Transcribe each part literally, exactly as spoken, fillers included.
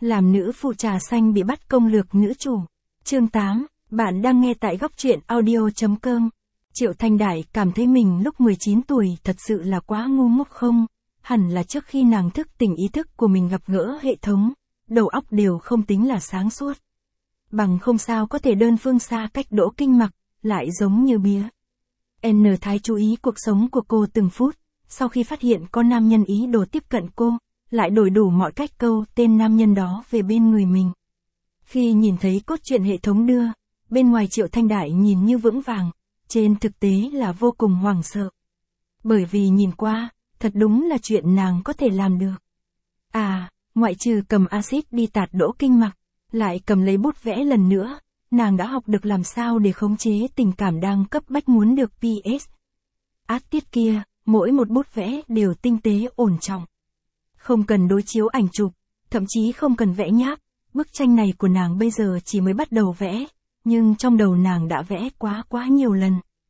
Làm nữ phụ trà xanh bị bắt công lược nữ chủ. Chương tám, bạn đang nghe tại góc truyện audio chấm com. Triệu Thanh Đại cảm thấy mình lúc mười chín tuổi thật sự là quá ngu ngốc không? Hẳn là trước khi nàng thức tỉnh ý thức của mình gặp gỡ hệ thống, đầu óc đều không tính là sáng suốt. Bằng không sao có thể đơn phương xa cách Đỗ Kinh Mặc, lại giống như bía. N Thái chú ý cuộc sống của cô từng phút, sau khi phát hiện có nam nhân ý đồ tiếp cận cô, lại đổi đủ mọi cách câu tên nam nhân đó về bên người mình. Khi nhìn thấy cốt truyện hệ thống đưa, bên ngoài Triệu Thanh Đại nhìn như vững vàng, trên thực tế là vô cùng hoảng sợ. Bởi vì nhìn qua, thật đúng là chuyện nàng có thể làm được. À, ngoại trừ cầm axit đi tạt Đỗ Kinh Mặc, lại cầm lấy bút vẽ lần nữa, nàng đã học được làm sao để khống chế tình cảm đang cấp bách muốn được pê ét. Ác tiết kia, mỗi một bút vẽ đều tinh tế ổn trọng. Không cần đối chiếu ảnh chụp, thậm chí không cần vẽ nháp, bức tranh này của nàng bây giờ chỉ mới bắt đầu vẽ, nhưng trong đầu nàng đã vẽ quá quá nhiều lần.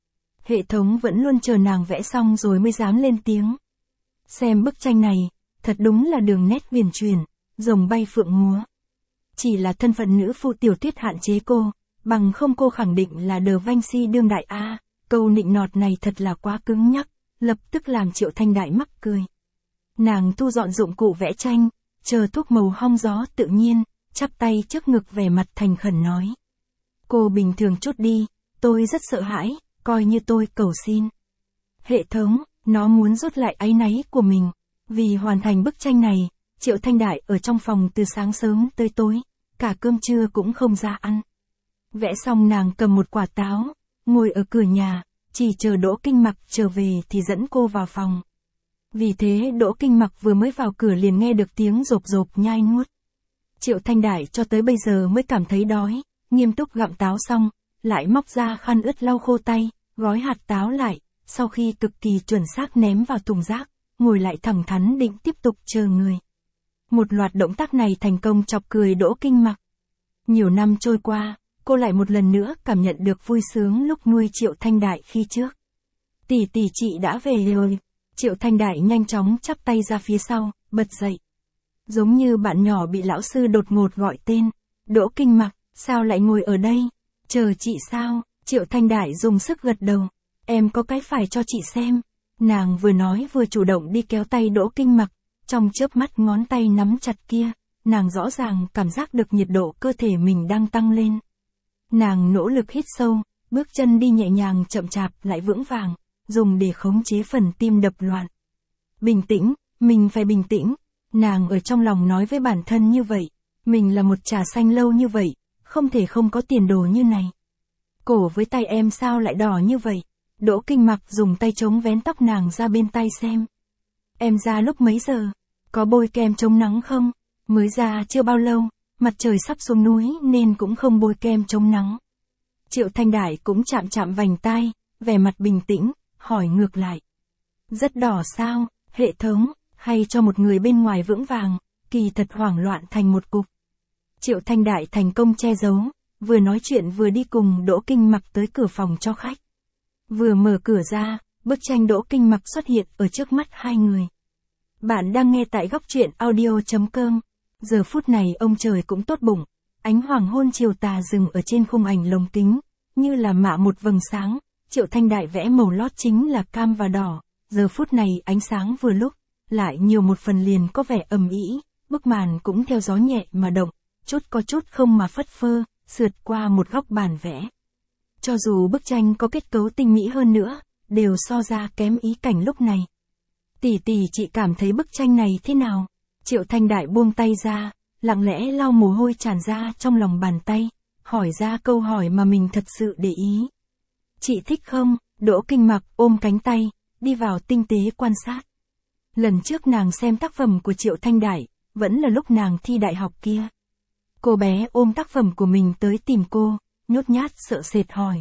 Hệ thống vẫn luôn chờ nàng vẽ xong rồi mới dám lên tiếng. Xem bức tranh này, thật đúng là đường nét huyền truyền, rồng bay phượng múa. Chỉ là thân phận nữ phụ tiểu thuyết hạn chế cô, bằng không cô khẳng định là The Vinci đương đại A, câu nịnh nọt này thật là quá cứng nhắc, lập tức làm Triệu Thanh Đại mắc cười. Nàng thu dọn dụng cụ vẽ tranh, chờ thuốc màu hong gió tự nhiên, chắp tay trước ngực vẻ mặt thành khẩn nói. Cô bình thường chút đi, tôi rất sợ hãi, coi như tôi cầu xin. Hệ thống, nó muốn rút lại áy náy của mình. Vì hoàn thành bức tranh này, Triệu Thanh Đại ở trong phòng từ sáng sớm tới tối, cả cơm trưa cũng không ra ăn. Vẽ xong nàng cầm một quả táo, ngồi ở cửa nhà, chỉ chờ Đỗ Kinh Mặc trở về thì dẫn cô vào phòng. Vì thế Đỗ Kinh Mặc vừa mới vào cửa liền nghe được tiếng rộp rộp nhai nuốt. Triệu Thanh Đại cho tới bây giờ mới cảm thấy đói, nghiêm túc gặm táo xong, lại móc ra khăn ướt lau khô tay, gói hạt táo lại, sau khi cực kỳ chuẩn xác ném vào thùng rác, ngồi lại thẳng thắn định tiếp tục chờ người. Một loạt động tác này thành công chọc cười Đỗ Kinh Mặc. Nhiều năm trôi qua, cô lại một lần nữa cảm nhận được vui sướng lúc nuôi Triệu Thanh Đại khi trước. Tỷ tỷ chị đã về rồi. Triệu Thanh Đại nhanh chóng chắp tay ra phía sau, bật dậy. Giống như bạn nhỏ bị lão sư đột ngột gọi tên. Đỗ Kinh Mặc, sao lại ngồi ở đây? Chờ chị sao? Triệu Thanh Đại dùng sức gật đầu. Em có cái phải cho chị xem. Nàng vừa nói vừa chủ động đi kéo tay Đỗ Kinh Mặc. Trong chớp mắt ngón tay nắm chặt kia, nàng rõ ràng cảm giác được nhiệt độ cơ thể mình đang tăng lên. Nàng nỗ lực hít sâu, bước chân đi nhẹ nhàng chậm chạp lại vững vàng, dùng để khống chế phần tim đập loạn. Bình tĩnh, mình phải bình tĩnh. Nàng ở trong lòng nói với bản thân như vậy. Mình là một trà xanh lâu như vậy, không thể không có tiền đồ như này. Cổ với tay em sao lại đỏ như vậy? Đỗ Kinh Mặc dùng tay chống vén tóc nàng ra bên tay xem. Em ra lúc mấy giờ? Có bôi kem chống nắng không? Mới ra chưa bao lâu, mặt trời sắp xuống núi nên cũng không bôi kem chống nắng. Triệu Thanh Đại cũng chạm chạm vành tai, vẻ mặt bình tĩnh, hỏi ngược lại. Rất đỏ sao? Hệ thống, hay cho một người bên ngoài vững vàng, kỳ thật hoảng loạn thành một cục. Triệu Thanh Đại thành công che giấu, vừa nói chuyện vừa đi cùng Đỗ Kinh Mặc tới cửa phòng cho khách. Vừa mở cửa ra, bức tranh Đỗ Kinh Mặc xuất hiện ở trước mắt hai người. Bạn đang nghe tại góc truyện audio chấm com. Giờ phút này ông trời cũng tốt bụng, ánh hoàng hôn chiều tà rừng ở trên khung ảnh lồng kính, như là mạ một vầng sáng. Triệu Thanh Đại vẽ màu lót chính là cam và đỏ, giờ phút này ánh sáng vừa lúc, lại nhiều một phần liền có vẻ ầm ĩ, bức màn cũng theo gió nhẹ mà động, chút có chút không mà phất phơ, sượt qua một góc bàn vẽ. Cho dù bức tranh có kết cấu tinh mỹ hơn nữa, đều so ra kém ý cảnh lúc này. Tỷ tỷ chị cảm thấy bức tranh này thế nào? Triệu Thanh Đại buông tay ra, lặng lẽ lau mồ hôi tràn ra trong lòng bàn tay, hỏi ra câu hỏi mà mình thật sự để ý. Chị thích không? Đỗ Kinh Mặc ôm cánh tay, đi vào tinh tế quan sát. Lần trước nàng xem tác phẩm của Triệu Thanh Đại, vẫn là lúc nàng thi đại học kia. Cô bé ôm tác phẩm của mình tới tìm cô, nhút nhát sợ sệt hỏi.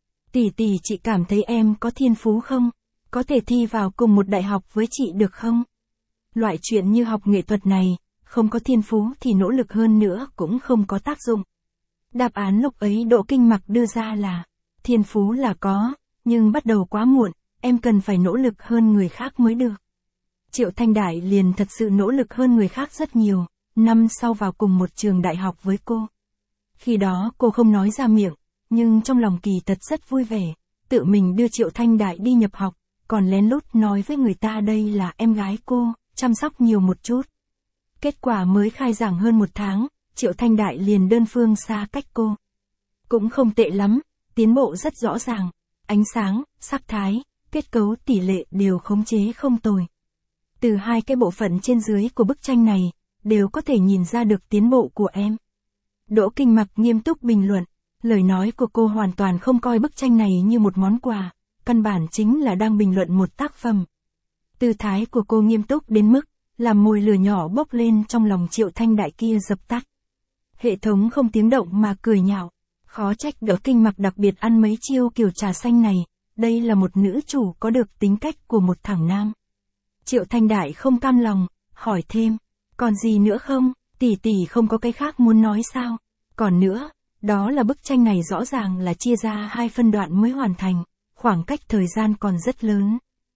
Tỷ tỷ chị cảm thấy em có thiên phú không? Có thể thi vào cùng một đại học với chị được không? Loại chuyện như học nghệ thuật này, không có thiên phú thì nỗ lực hơn nữa cũng không có tác dụng. Đáp án lúc ấy Đỗ Kinh Mặc đưa ra là, thiên phú là có, nhưng bắt đầu quá muộn, em cần phải nỗ lực hơn người khác mới được. Triệu Thanh Đại liền thật sự nỗ lực hơn người khác rất nhiều, năm sau vào cùng một trường đại học với cô. Khi đó cô không nói ra miệng, nhưng trong lòng kỳ thật rất vui vẻ, tự mình đưa Triệu Thanh Đại đi nhập học, còn lén lút nói với người ta đây là em gái cô, chăm sóc nhiều một chút. Kết quả mới khai giảng hơn một tháng, Triệu Thanh Đại liền đơn phương xa cách cô. Cũng không tệ lắm, tiến bộ rất rõ ràng, ánh sáng, sắc thái, kết cấu tỷ lệ đều khống chế không tồi. Từ hai cái bộ phận trên dưới của bức tranh này, đều có thể nhìn ra được tiến bộ của em. Đỗ Kinh Mặc nghiêm túc bình luận, lời nói của cô hoàn toàn không coi bức tranh này như một món quà, căn bản chính là đang bình luận một tác phẩm. Tư thái của cô nghiêm túc đến mức, làm mồi lửa nhỏ bốc lên trong lòng Triệu Thanh Đại kia dập tắt. Hệ thống không tiếng động mà cười nhạo, khó trách Đỗ Kinh Mặc đặc biệt ăn mấy chiêu kiểu trà xanh này, đây là một nữ chủ có được tính cách của một thằng nam. Triệu Thanh Đại không cam lòng, hỏi thêm, còn gì nữa không, tỷ tỷ không có cái khác muốn nói sao? Còn nữa, đó là bức tranh này rõ ràng là chia ra hai phân đoạn mới hoàn thành, khoảng cách thời gian còn rất lớn.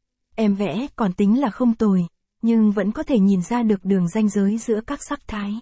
Em vẽ còn tính là không tồi, nhưng vẫn có thể nhìn ra được đường ranh giới giữa các sắc thái.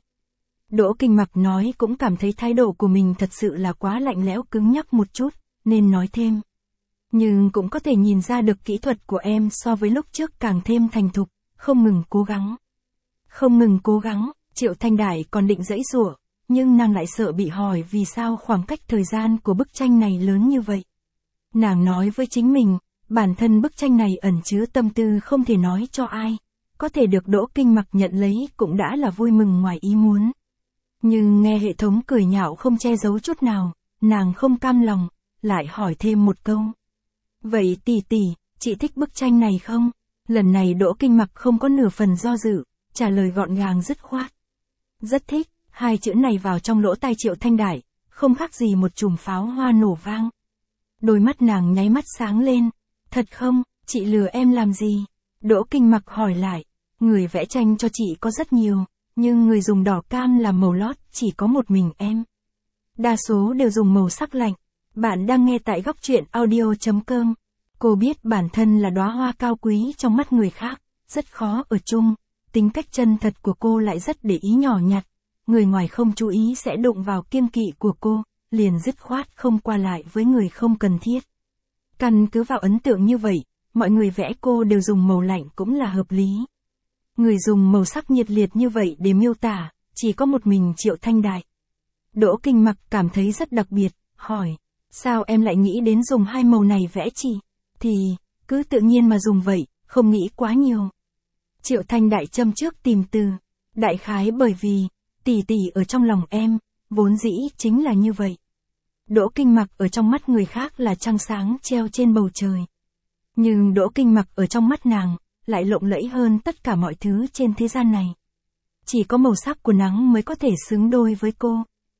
Đỗ Kinh Mặc nói cũng cảm thấy thái độ của mình thật sự là quá lạnh lẽo cứng nhắc một chút, nên nói thêm. Nhưng cũng có thể nhìn ra được kỹ thuật của em so với lúc trước càng thêm thành thục, không ngừng cố gắng. Không ngừng cố gắng, Triệu Thanh Đại còn định giãy giụa, nhưng nàng lại sợ bị hỏi vì sao khoảng cách thời gian của bức tranh này lớn như vậy. Nàng nói với chính mình, bản thân bức tranh này ẩn chứa tâm tư không thể nói cho ai, có thể được Đỗ Kinh Mặc nhận lấy cũng đã là vui mừng ngoài ý muốn. Nhưng nghe hệ thống cười nhạo không che giấu chút nào, nàng không cam lòng, lại hỏi thêm một câu. Vậy tỷ tỷ, chị thích bức tranh này không? Lần này Đỗ Kinh Mặc không có nửa phần do dự, trả lời gọn gàng dứt khoát. Rất thích, hai chữ này vào trong lỗ tai Triệu Thanh Đại, không khác gì một chùm pháo hoa nổ vang. Đôi mắt nàng nháy mắt sáng lên, thật không, chị lừa em làm gì? Đỗ Kinh Mặc hỏi lại, người vẽ tranh cho chị có rất nhiều, nhưng người dùng đỏ cam làm màu lót chỉ có một mình em. Đa số đều dùng màu sắc lạnh. Bạn đang nghe tại góc truyện audio chấm com. Cô biết bản thân là đóa hoa cao quý trong mắt người khác, rất khó ở chung, tính cách chân thật của cô lại rất để ý nhỏ nhặt, người ngoài không chú ý sẽ đụng vào kiêng kỵ của cô, liền dứt khoát không qua lại với người không cần thiết. Căn cứ vào ấn tượng như vậy, mọi người vẽ cô đều dùng màu lạnh cũng là hợp lý. Người dùng màu sắc nhiệt liệt như vậy để miêu tả, chỉ có một mình Triệu Thanh Đại. Đỗ Kinh Mặc cảm thấy rất đặc biệt, hỏi, sao em lại nghĩ đến dùng hai màu này vẽ chị? Thì, cứ tự nhiên mà dùng vậy, không nghĩ quá nhiều. Triệu Thanh Đại châm trước tìm từ, đại khái bởi vì, tỷ tỷ ở trong lòng em, vốn dĩ chính là như vậy. Đỗ Kinh Mặc ở trong mắt người khác là trăng sáng treo trên bầu trời. Nhưng Đỗ Kinh Mặc ở trong mắt nàng, lại lộng lẫy hơn tất cả mọi thứ trên thế gian này. Chỉ có màu sắc của nắng mới có thể xứng đôi với cô.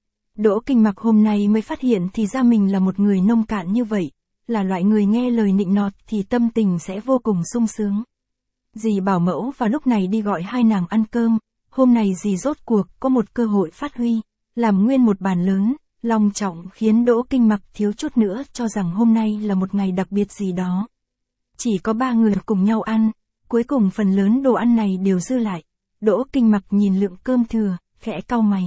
Đỗ Kinh Mặc hôm nay mới phát hiện thì ra mình là một người nông cạn như vậy, là loại người nghe lời nịnh nọt thì tâm tình sẽ vô cùng sung sướng. Dì bảo mẫu vào lúc này đi gọi hai nàng ăn cơm, hôm nay dì rốt cuộc có một cơ hội phát huy, làm nguyên một bàn lớn, long trọng khiến Đỗ Kinh Mặc thiếu chút nữa cho rằng hôm nay là một ngày đặc biệt gì đó. Chỉ có ba người cùng nhau ăn, cuối cùng phần lớn đồ ăn này đều dư lại. Đỗ Kinh Mặc nhìn lượng cơm thừa, khẽ cau mày.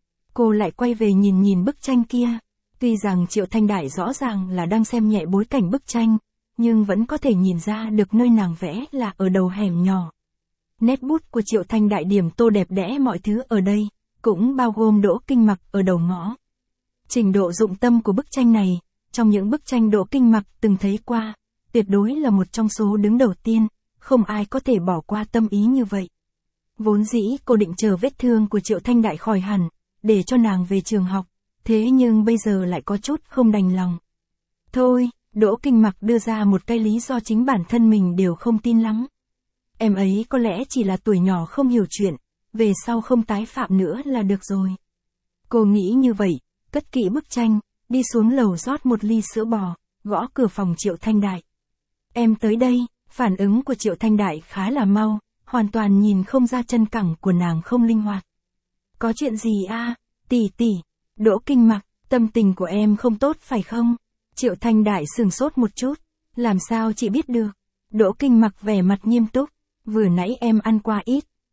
Cô lại quay về nhìn nhìn bức tranh kia. Tuy rằng Triệu Thanh Đại rõ ràng là đang xem nhẹ bối cảnh bức tranh, nhưng vẫn có thể nhìn ra được nơi nàng vẽ là ở đầu hẻm nhỏ. Nét bút của Triệu Thanh Đại điểm tô đẹp đẽ mọi thứ ở đây, cũng bao gồm Đỗ Kinh Mặc ở đầu ngõ. Trình độ dụng tâm của bức tranh này, trong những bức tranh Đỗ Kinh Mặc từng thấy qua, tuyệt đối là một trong số đứng đầu tiên, không ai có thể bỏ qua tâm ý như vậy. Vốn dĩ cô định chờ vết thương của Triệu Thanh Đại khỏi hẳn, để cho nàng về trường học, thế nhưng bây giờ lại có chút không đành lòng. Thôi, Đỗ Kinh Mặc đưa ra một cái lý do chính bản thân mình đều không tin lắm. Em ấy có lẽ chỉ là tuổi nhỏ không hiểu chuyện, về sau không tái phạm nữa là được rồi. Cô nghĩ như vậy, cất kỹ bức tranh, đi xuống lầu rót một ly sữa bò, gõ cửa phòng Triệu Thanh Đại. Em tới đây, phản ứng của Triệu Thanh Đại khá là mau, hoàn toàn nhìn không ra chân cẳng của nàng không linh hoạt. Có chuyện gì a, tỷ tỷ? Đỗ Kinh Mặc, tâm tình của em không tốt phải không? Triệu Thanh Đại sửng sốt một chút, làm sao chị biết được? Đỗ Kinh Mặc vẻ mặt nghiêm túc, vừa nãy em ăn qua ít,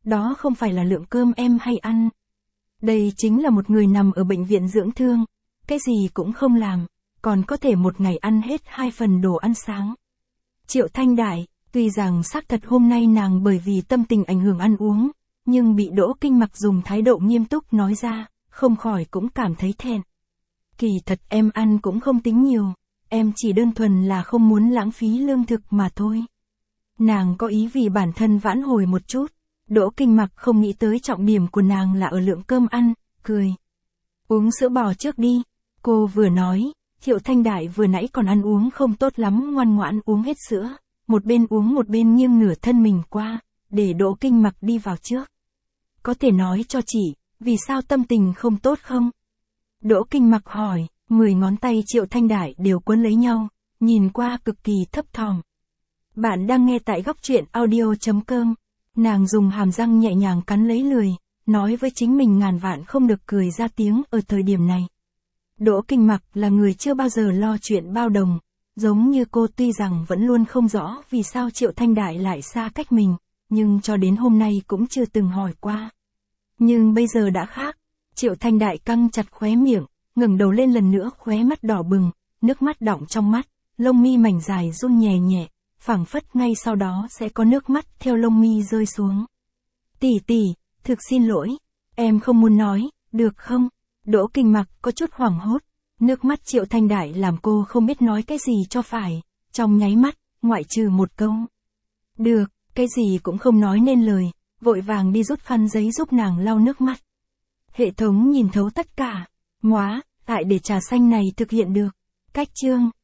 đó không phải là lượng cơm em hay ăn. Đây chính là một người nằm ở bệnh viện dưỡng thương, cái gì cũng không làm, còn có thể một ngày ăn hết hai phần đồ ăn sáng. Triệu Thanh Đại, tuy rằng xác thật hôm nay nàng bởi vì tâm tình ảnh hưởng ăn uống, nhưng bị Đỗ Kinh Mặc dùng thái độ nghiêm túc nói ra, không khỏi cũng cảm thấy thẹn. Kỳ thật em ăn cũng không tính nhiều, em chỉ đơn thuần là không muốn lãng phí lương thực mà thôi. Nàng có ý vì bản thân vãn hồi một chút, Đỗ Kinh Mặc không nghĩ tới trọng điểm của nàng là ở lượng cơm ăn, cười. Uống sữa bò trước đi, cô vừa nói, Triệu Thanh Đại vừa nãy còn ăn uống không tốt lắm ngoan ngoãn uống hết sữa, một bên uống một bên nghiêng nửa thân mình qua, để Đỗ Kinh Mặc đi vào trước. Có thể nói cho chị, vì sao tâm tình không tốt không? Đỗ Kinh Mặc hỏi, mười ngón tay Triệu Thanh Đại đều quấn lấy nhau, nhìn qua cực kỳ thấp thỏm. Bạn đang nghe tại góc truyện audio chấm com. Nàng dùng hàm răng nhẹ nhàng cắn lấy lười, nói với chính mình ngàn vạn không được cười ra tiếng ở thời điểm này. Đỗ Kinh Mặc là người chưa bao giờ lo chuyện bao đồng, giống như cô tuy rằng vẫn luôn không rõ vì sao Triệu Thanh Đại lại xa cách mình, nhưng cho đến hôm nay cũng chưa từng hỏi qua. Nhưng bây giờ đã khác, Triệu Thanh Đại căng chặt khóe miệng, ngẩng đầu lên lần nữa khóe mắt đỏ bừng, nước mắt đọng trong mắt, lông mi mảnh dài run nhẹ nhẹ, phảng phất ngay sau đó sẽ có nước mắt theo lông mi rơi xuống. Tỷ tỷ, thực xin lỗi, em không muốn nói, được không? Đỗ Kinh Mặc có chút hoảng hốt, nước mắt Triệu Thanh Đại làm cô không biết nói cái gì cho phải, trong nháy mắt, ngoại trừ một câu. Được, cái gì cũng không nói nên lời, vội vàng đi rút khăn giấy giúp nàng lau nước mắt. Hệ thống nhìn thấu tất cả, móa, tại để trà xanh này thực hiện được. Cách chương